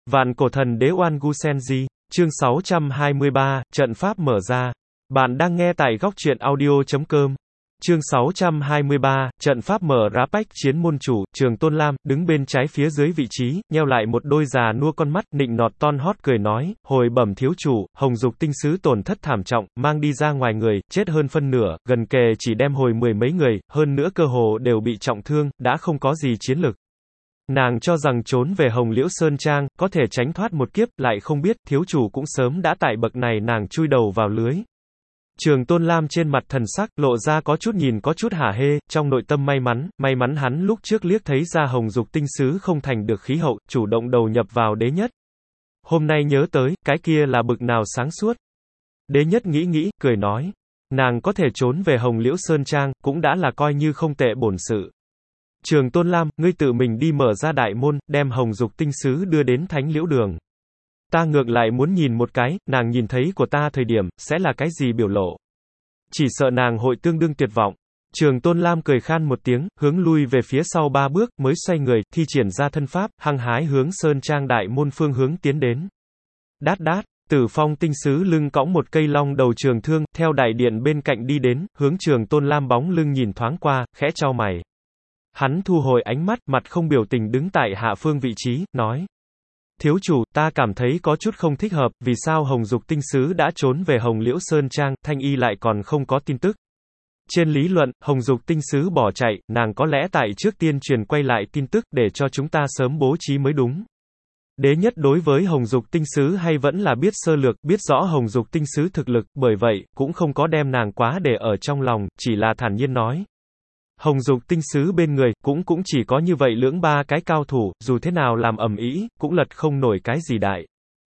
Vạn cổ thần đế Oan Gu Senji, chương 623, trận pháp mở ra. Bạn đang nghe tại góc truyện audio.com. Chương 623, trận pháp mở ra. Bách chiến môn chủ, Trường Tôn Lam, đứng bên trái phía dưới vị trí, nheo lại một đôi già nua con mắt, nịnh nọt ton hót cười nói, hồi bẩm thiếu chủ, Hồng Dục tinh sứ tổn thất thảm trọng, mang đi ra ngoài người, chết hơn phân nửa, gần kề chỉ đem hồi 10 mấy người, hơn nữa cơ hồ đều bị trọng thương, đã không có gì chiến lực. Nàng cho rằng trốn về Hồng Liễu Sơn Trang, có thể tránh thoát một kiếp, lại không biết, thiếu chủ cũng sớm đã tại bậc này nàng chui đầu vào lưới. Trường Tôn Lam trên mặt thần sắc, lộ ra có chút nhìn có chút hả hê, trong nội tâm may mắn hắn lúc trước liếc thấy ra Hồng Dục tinh sứ không thành được khí hậu, chủ động đầu nhập vào đế nhất. Hôm nay nhớ tới, cái kia là bực nào sáng suốt. Đế nhất nghĩ, cười nói, nàng có thể trốn về Hồng Liễu Sơn Trang, cũng đã là coi như không tệ bổn sự. Trường Tôn Lam, ngươi tự mình đi mở ra đại môn, đem Hồng Dục tinh sứ đưa đến Thánh Liễu Đường. Ta ngược lại muốn nhìn một cái, nàng nhìn thấy của ta thời điểm, sẽ là cái gì biểu lộ. Chỉ sợ nàng hội tương đương tuyệt vọng. Trường Tôn Lam cười khan một tiếng, hướng lui về phía sau 3 bước, mới xoay người, thi triển ra thân pháp, hăng hái hướng Sơn Trang đại môn phương hướng tiến đến. Đát đát. Tử Phong tinh sứ lưng cõng một cây long đầu trường thương, theo đại điện bên cạnh đi đến, hướng Trường Tôn Lam bóng lưng nhìn thoáng qua, khẽ chau mày. Hắn thu hồi ánh mắt, mặt không biểu tình đứng tại hạ phương vị trí, nói. Thiếu chủ, ta cảm thấy có chút không thích hợp, vì sao Hồng Dục tinh sứ đã trốn về Hồng Liễu Sơn Trang, Thanh Y lại còn không có tin tức. Trên lý luận, Hồng Dục tinh sứ bỏ chạy, nàng có lẽ tại trước tiên truyền quay lại tin tức để cho chúng ta sớm bố trí mới đúng. Đế nhất đối với Hồng Dục tinh sứ hay vẫn là biết sơ lược, biết rõ Hồng Dục tinh sứ thực lực, bởi vậy, cũng không có đem nàng quá để ở trong lòng, chỉ là thản nhiên nói. Hồng Dục tinh sứ bên người, cũng chỉ có như vậy lưỡng ba cái cao thủ, dù thế nào làm ầm ĩ, cũng lật không nổi cái gì đại.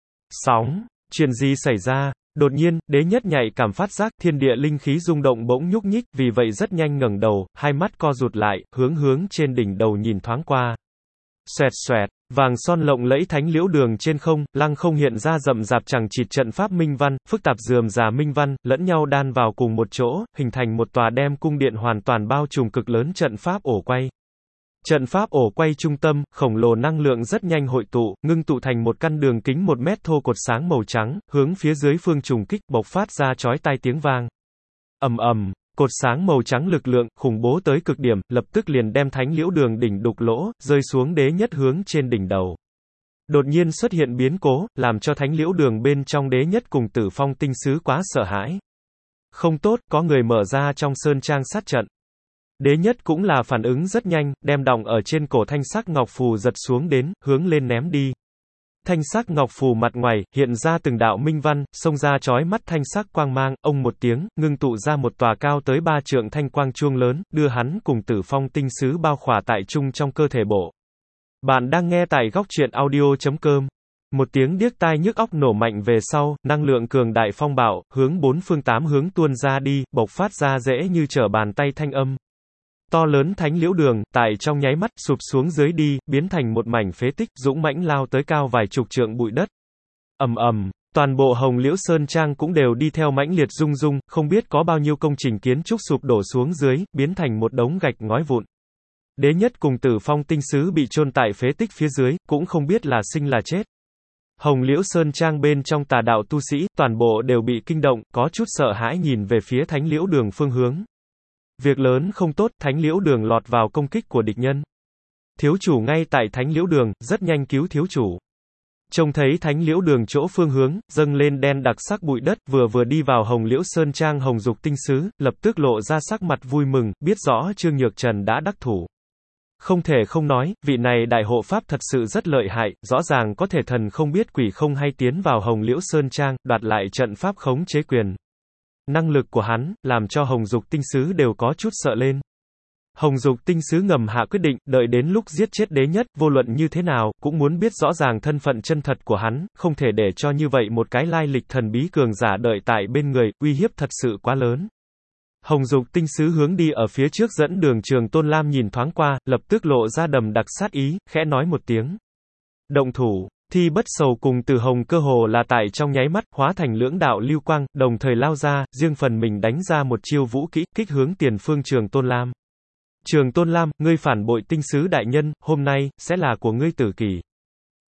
Sóng, chuyện gì xảy ra? Đột nhiên, đế nhất nhạy cảm phát giác, thiên địa linh khí rung động bỗng nhúc nhích, vì vậy rất nhanh ngẩng đầu, hai mắt co rụt lại, hướng trên đỉnh đầu nhìn thoáng qua. Xoẹt xoẹt, vàng son lộng lẫy Thánh Liễu Đường trên không, lăng không hiện ra rậm rạp chằng chịt trận pháp minh văn, phức tạp rườm rà minh văn, lẫn nhau đan vào cùng một chỗ, hình thành một tòa đem cung điện hoàn toàn bao trùm cực lớn trận pháp ổ quay. Trận pháp ổ quay trung tâm, khổng lồ năng lượng rất nhanh hội tụ, ngưng tụ thành một căn đường kính 1 mét thô cột sáng màu trắng, hướng phía dưới phương trùng kích, bộc phát ra chói tai tiếng vang. Ầm ầm. Cột sáng màu trắng lực lượng, khủng bố tới cực điểm, lập tức liền đem Thánh Liễu Đường đỉnh đục lỗ, rơi xuống đế nhất hướng trên đỉnh đầu. Đột nhiên xuất hiện biến cố, làm cho Thánh Liễu Đường bên trong đế nhất cùng Tử Phong tinh sứ quá sợ hãi. Không tốt, có người mở ra trong Sơn Trang sát trận. Đế nhất cũng là phản ứng rất nhanh, đem đọng ở trên cổ thanh sắc ngọc phù giật xuống đến, hướng lên ném đi. Thanh sắc ngọc phù mặt ngoài, hiện ra từng đạo minh văn, xông ra chói mắt thanh sắc quang mang, ông một tiếng, ngưng tụ ra một tòa cao tới 3 trượng thanh quang chuông lớn, đưa hắn cùng Tử Phong tinh sứ bao khỏa tại chung trong cơ thể bộ. Bạn đang nghe tại góc truyện audio.com. Một tiếng điếc tai nhức óc nổ mạnh về sau, năng lượng cường đại phong bạo, hướng 4 phương 8 hướng tuôn ra đi, bộc phát ra dễ như trở bàn tay thanh âm. To lớn Thánh Liễu Đường, tại trong nháy mắt, sụp xuống dưới đi, biến thành một mảnh phế tích, dũng mãnh lao tới cao vài chục trượng bụi đất. Ầm ầm, toàn bộ Hồng Liễu Sơn Trang cũng đều đi theo mãnh liệt rung rung, không biết có bao nhiêu công trình kiến trúc sụp đổ xuống dưới, biến thành một đống gạch ngói vụn. Đế nhất cùng Tử Phong tinh sứ bị chôn tại phế tích phía dưới, cũng không biết là sinh là chết. Hồng Liễu Sơn Trang bên trong tà đạo tu sĩ, toàn bộ đều bị kinh động, có chút sợ hãi nhìn về phía Thánh Liễu Đường phương hướng. Việc lớn không tốt, Thánh Liễu Đường lọt vào công kích của địch nhân. Thiếu chủ ngay tại Thánh Liễu Đường, rất nhanh cứu thiếu chủ. Trông thấy Thánh Liễu Đường chỗ phương hướng, dâng lên đen đặc sắc bụi đất, vừa đi vào Hồng Liễu Sơn Trang Hồng Dục tinh sứ, lập tức lộ ra sắc mặt vui mừng, biết rõ Trương Nhược Trần đã đắc thủ. Không thể không nói, vị này đại hộ pháp thật sự rất lợi hại, rõ ràng có thể thần không biết quỷ không hay tiến vào Hồng Liễu Sơn Trang, đoạt lại trận pháp khống chế quyền. Năng lực của hắn, làm cho Hồng Dục tinh sứ đều có chút sợ lên. Hồng Dục tinh sứ ngầm hạ quyết định, đợi đến lúc giết chết đế nhất, vô luận như thế nào, cũng muốn biết rõ ràng thân phận chân thật của hắn, không thể để cho như vậy một cái lai lịch thần bí cường giả đợi tại bên người, uy hiếp thật sự quá lớn. Hồng Dục tinh sứ hướng đi ở phía trước dẫn đường. Trường Tôn Lam nhìn thoáng qua, lập tức lộ ra đầm đặc sát ý, khẽ nói một tiếng. Động thủ. Thi Bất Sầu cùng Từ Hồng cơ hồ là tại trong nháy mắt, hóa thành lưỡng đạo lưu quang, đồng thời lao ra, riêng phần mình đánh ra một chiêu vũ kỹ, kích hướng tiền phương Trường Tôn Lam. Trường Tôn Lam, ngươi phản bội tinh sứ đại nhân, hôm nay, sẽ là của ngươi tử kỳ.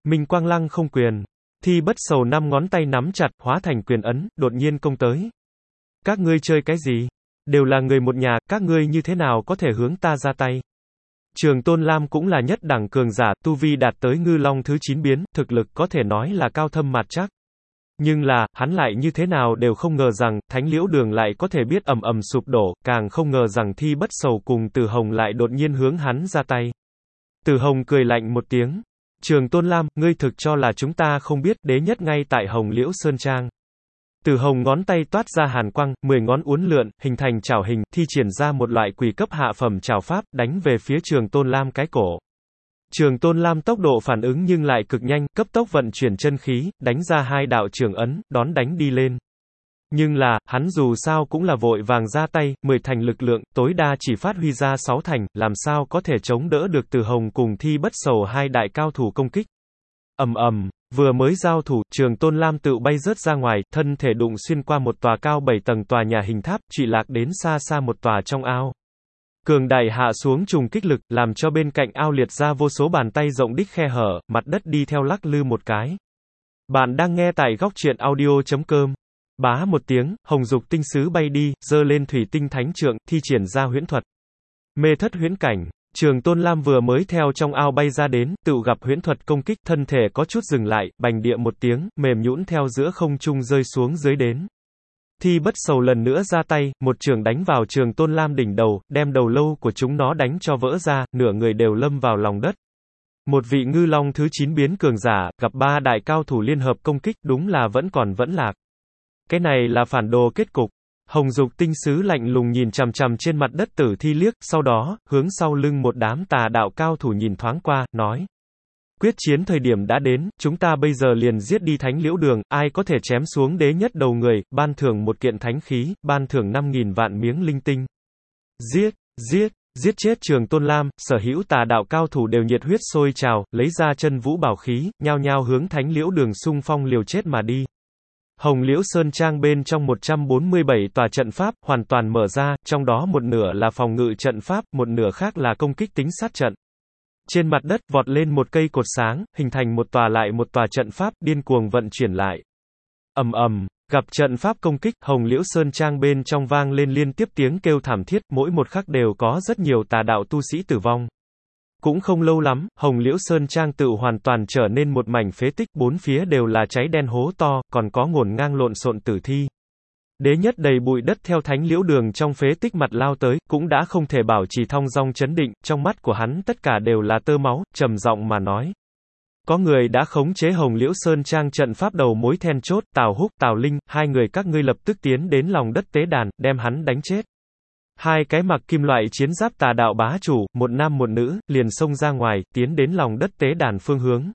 Minh Quang Lăng không quyền. Thi Bất Sầu năm ngón tay nắm chặt, hóa thành quyền ấn, đột nhiên công tới. Các ngươi chơi cái gì? Đều là người một nhà, các ngươi như thế nào có thể hướng ta ra tay? Trường Tôn Lam cũng là nhất đẳng cường giả, tu vi đạt tới ngư long thứ 9 biến, thực lực có thể nói là cao thâm mạt chắc. Nhưng là, hắn lại như thế nào đều không ngờ rằng, Thánh Liễu Đường lại có thể biết ầm ầm sụp đổ, càng không ngờ rằng Thi Bất Sầu cùng Từ Hồng lại đột nhiên hướng hắn ra tay. Từ Hồng cười lạnh một tiếng. Trường Tôn Lam, ngươi thực cho là chúng ta không biết, đế nhất ngay tại Hồng Liễu Sơn Trang. Từ Hồng ngón tay toát ra hàn quang, 10 ngón uốn lượn, hình thành chảo hình, thi triển ra một loại quỷ cấp hạ phẩm chảo pháp, đánh về phía Trường Tôn Lam cái cổ. Trường Tôn Lam tốc độ phản ứng nhưng lại cực nhanh, cấp tốc vận chuyển chân khí, đánh ra 2 đạo trường ấn, đón đánh đi lên. Nhưng là, hắn dù sao cũng là vội vàng ra tay, 10 thành lực lượng, tối đa chỉ phát huy ra 6 thành, làm sao có thể chống đỡ được Từ Hồng cùng Thi Bất Sầu hai đại cao thủ công kích. Ầm ầm, vừa mới giao thủ, Trường Tôn Lam tự bay rớt ra ngoài, thân thể đụng xuyên qua một tòa cao 7 tầng tòa nhà hình tháp, trụy lạc đến xa xa một tòa trong ao. Cường đẩy hạ xuống trùng kích lực, làm cho bên cạnh ao liệt ra vô số bàn tay rộng đích khe hở, mặt đất đi theo lắc lư một cái. Bạn đang nghe tại góc truyện audio.com. Bá một tiếng, hồng dục tinh sứ bay đi, giơ lên thủy tinh thánh trượng, thi triển ra huyễn thuật. Mê thất huyễn cảnh. Trường Tôn Lam vừa mới theo trong ao bay ra đến, tự gặp huyễn thuật công kích, thân thể có chút dừng lại, bành địa một tiếng, mềm nhũn theo giữa không trung rơi xuống dưới đến. Thi Bất Sầu lần nữa ra tay, một trường đánh vào Trường Tôn Lam đỉnh đầu, đem đầu lâu của chúng nó đánh cho vỡ ra, nửa người đều lâm vào lòng đất. Một vị ngư long thứ 9 biến cường giả, gặp 3 đại cao thủ liên hợp công kích, đúng là vẫn lạc. Cái này là phản đồ kết cục. Hồng Dục tinh sứ lạnh lùng nhìn chằm chằm trên mặt đất Tử Thi liếc, sau đó, hướng sau lưng một đám tà đạo cao thủ nhìn thoáng qua, nói. Quyết chiến thời điểm đã đến, chúng ta bây giờ liền giết đi Thánh Liễu Đường, ai có thể chém xuống đế nhất đầu người, ban thưởng một kiện thánh khí, ban thưởng 5.000 vạn miếng linh tinh. Giết chết Trường Tôn Lam, sở hữu tà đạo cao thủ đều nhiệt huyết sôi trào, lấy ra chân vũ bảo khí, nhao nhao hướng Thánh Liễu Đường xung phong liều chết mà đi. Hồng Liễu Sơn Trang bên trong 147 tòa trận pháp, hoàn toàn mở ra, trong đó một nửa là phòng ngự trận pháp, một nửa khác là công kích tính sát trận. Trên mặt đất, vọt lên một cây cột sáng, hình thành một tòa lại một tòa trận pháp, điên cuồng vận chuyển lại. Ầm ầm, gặp trận pháp công kích, Hồng Liễu Sơn Trang bên trong vang lên liên tiếp tiếng kêu thảm thiết, mỗi một khắc đều có rất nhiều tà đạo tu sĩ tử vong. Cũng không lâu lắm, Hồng Liễu Sơn Trang tự hoàn toàn trở nên một mảnh phế tích, bốn phía đều là cháy đen hố to, còn có ngổn ngang lộn xộn tử thi. Đế nhất đầy bụi đất theo Thánh Liễu Đường trong phế tích mặt lao tới, cũng đã không thể bảo trì thong dong chấn định, trong mắt của hắn tất cả đều là tơ máu, trầm giọng mà nói. Có người đã khống chế Hồng Liễu Sơn Trang trận pháp đầu mối then chốt, Tào Húc, Tào Linh, hai người các ngươi lập tức tiến đến lòng đất tế đàn, đem hắn đánh chết. Hai cái mặc kim loại chiến giáp tà đạo bá chủ, một nam một nữ, liền xông ra ngoài, tiến đến lòng đất tế đàn phương hướng.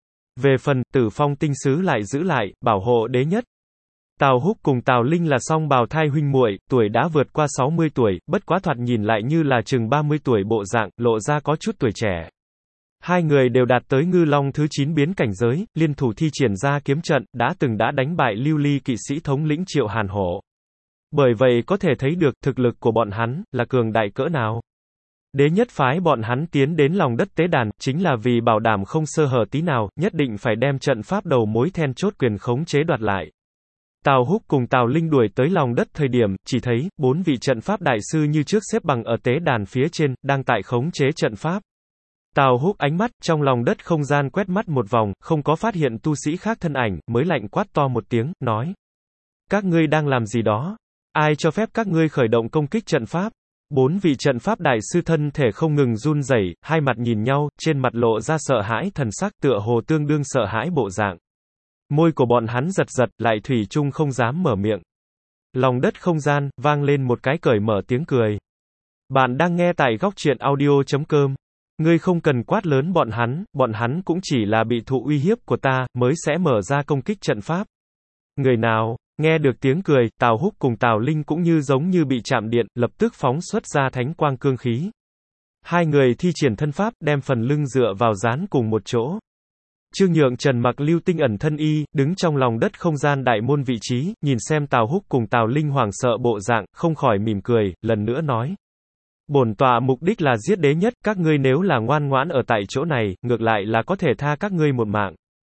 Về phần, Tử Phong tinh sứ lại giữ lại, bảo hộ đế nhất. Tào Húc cùng Tào Linh là song bào thai huynh muội, tuổi đã vượt qua 60 tuổi, bất quá thoạt nhìn lại như là chừng 30 tuổi bộ dạng, lộ ra có chút tuổi trẻ. Hai người đều đạt tới ngư long thứ 9 biến cảnh giới, liên thủ thi triển ra kiếm trận, đã đánh bại lưu ly kỵ sĩ thống lĩnh Triệu Hàn Hổ. Bởi vậy có thể thấy được thực lực của bọn hắn là cường đại cỡ nào. Đế nhất phái bọn hắn tiến đến lòng đất tế đàn, chính là vì bảo đảm không sơ hở tí nào, nhất định phải đem trận pháp đầu mối then chốt quyền khống chế đoạt lại. Tào Húc cùng Tào Linh đuổi tới lòng đất thời điểm, chỉ thấy 4 vị trận pháp đại sư như trước xếp bằng ở tế đàn phía trên, đang tại khống chế trận pháp. Tào Húc ánh mắt trong lòng đất không gian quét mắt một vòng, không có phát hiện tu sĩ khác thân ảnh, mới lạnh quát to một tiếng, nói: các ngươi đang làm gì đó? Ai cho phép các ngươi khởi động công kích trận pháp? 4 vị trận pháp đại sư thân thể không ngừng run rẩy, hai mặt nhìn nhau, trên mặt lộ ra sợ hãi thần sắc, tựa hồ tương đương sợ hãi bộ dạng. Môi của bọn hắn giật giật, lại thủy chung không dám mở miệng. Lòng đất không gian, vang lên một cái cởi mở tiếng cười. Bạn đang nghe tại góc truyện audio.com. Ngươi không cần quát lớn bọn hắn cũng chỉ là bị thụ uy hiếp của ta, mới sẽ mở ra công kích trận pháp. Người nào? Nghe được tiếng cười, Tào Húc cùng Tào Linh cũng như giống như bị chạm điện, lập tức phóng xuất ra thánh quang cương khí. Hai người thi triển thân pháp, đem phần lưng dựa vào dán cùng một chỗ. Trương Nhượng Trần mặc lưu tinh ẩn thân y, đứng trong lòng đất không gian đại môn vị trí, nhìn xem Tào Húc cùng Tào Linh hoảng sợ bộ dạng, không khỏi mỉm cười, lần nữa nói. Bổn tọa mục đích là giết đế nhất, các ngươi nếu là ngoan ngoãn ở tại chỗ này, ngược lại là có thể tha các ngươi một mạng.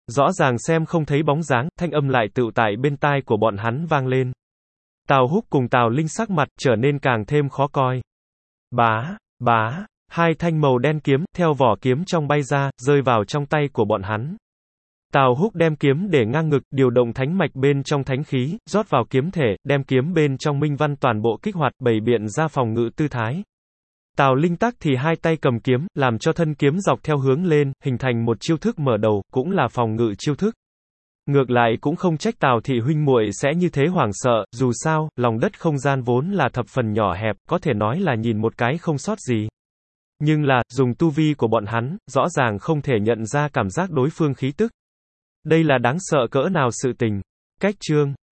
Rõ ràng xem không thấy bóng dáng, thanh âm lại tựu tại bên tai của bọn hắn vang lên. Tào Húc cùng Tào Linh sắc mặt, trở nên càng thêm khó coi. Bá, hai thanh màu đen kiếm, theo vỏ kiếm trong bay ra, rơi vào trong tay của bọn hắn. Tào Húc đem kiếm để ngang ngực, điều động thánh mạch bên trong thánh khí, rót vào kiếm thể, đem kiếm bên trong minh văn toàn bộ kích hoạt, bày biện ra phòng ngự tư thái. Tào Linh tắc thì hai tay cầm kiếm, làm cho thân kiếm dọc theo hướng lên, hình thành một chiêu thức mở đầu, cũng là phòng ngự chiêu thức. Ngược lại cũng không trách Tào thị huynh muội sẽ như thế hoảng sợ, dù sao, lòng đất không gian vốn là thập phần nhỏ hẹp, có thể nói là nhìn một cái không sót gì. Nhưng là, dùng tu vi của bọn hắn, rõ ràng không thể nhận ra cảm giác đối phương khí tức. Đây là đáng sợ cỡ nào sự tình. Cách chương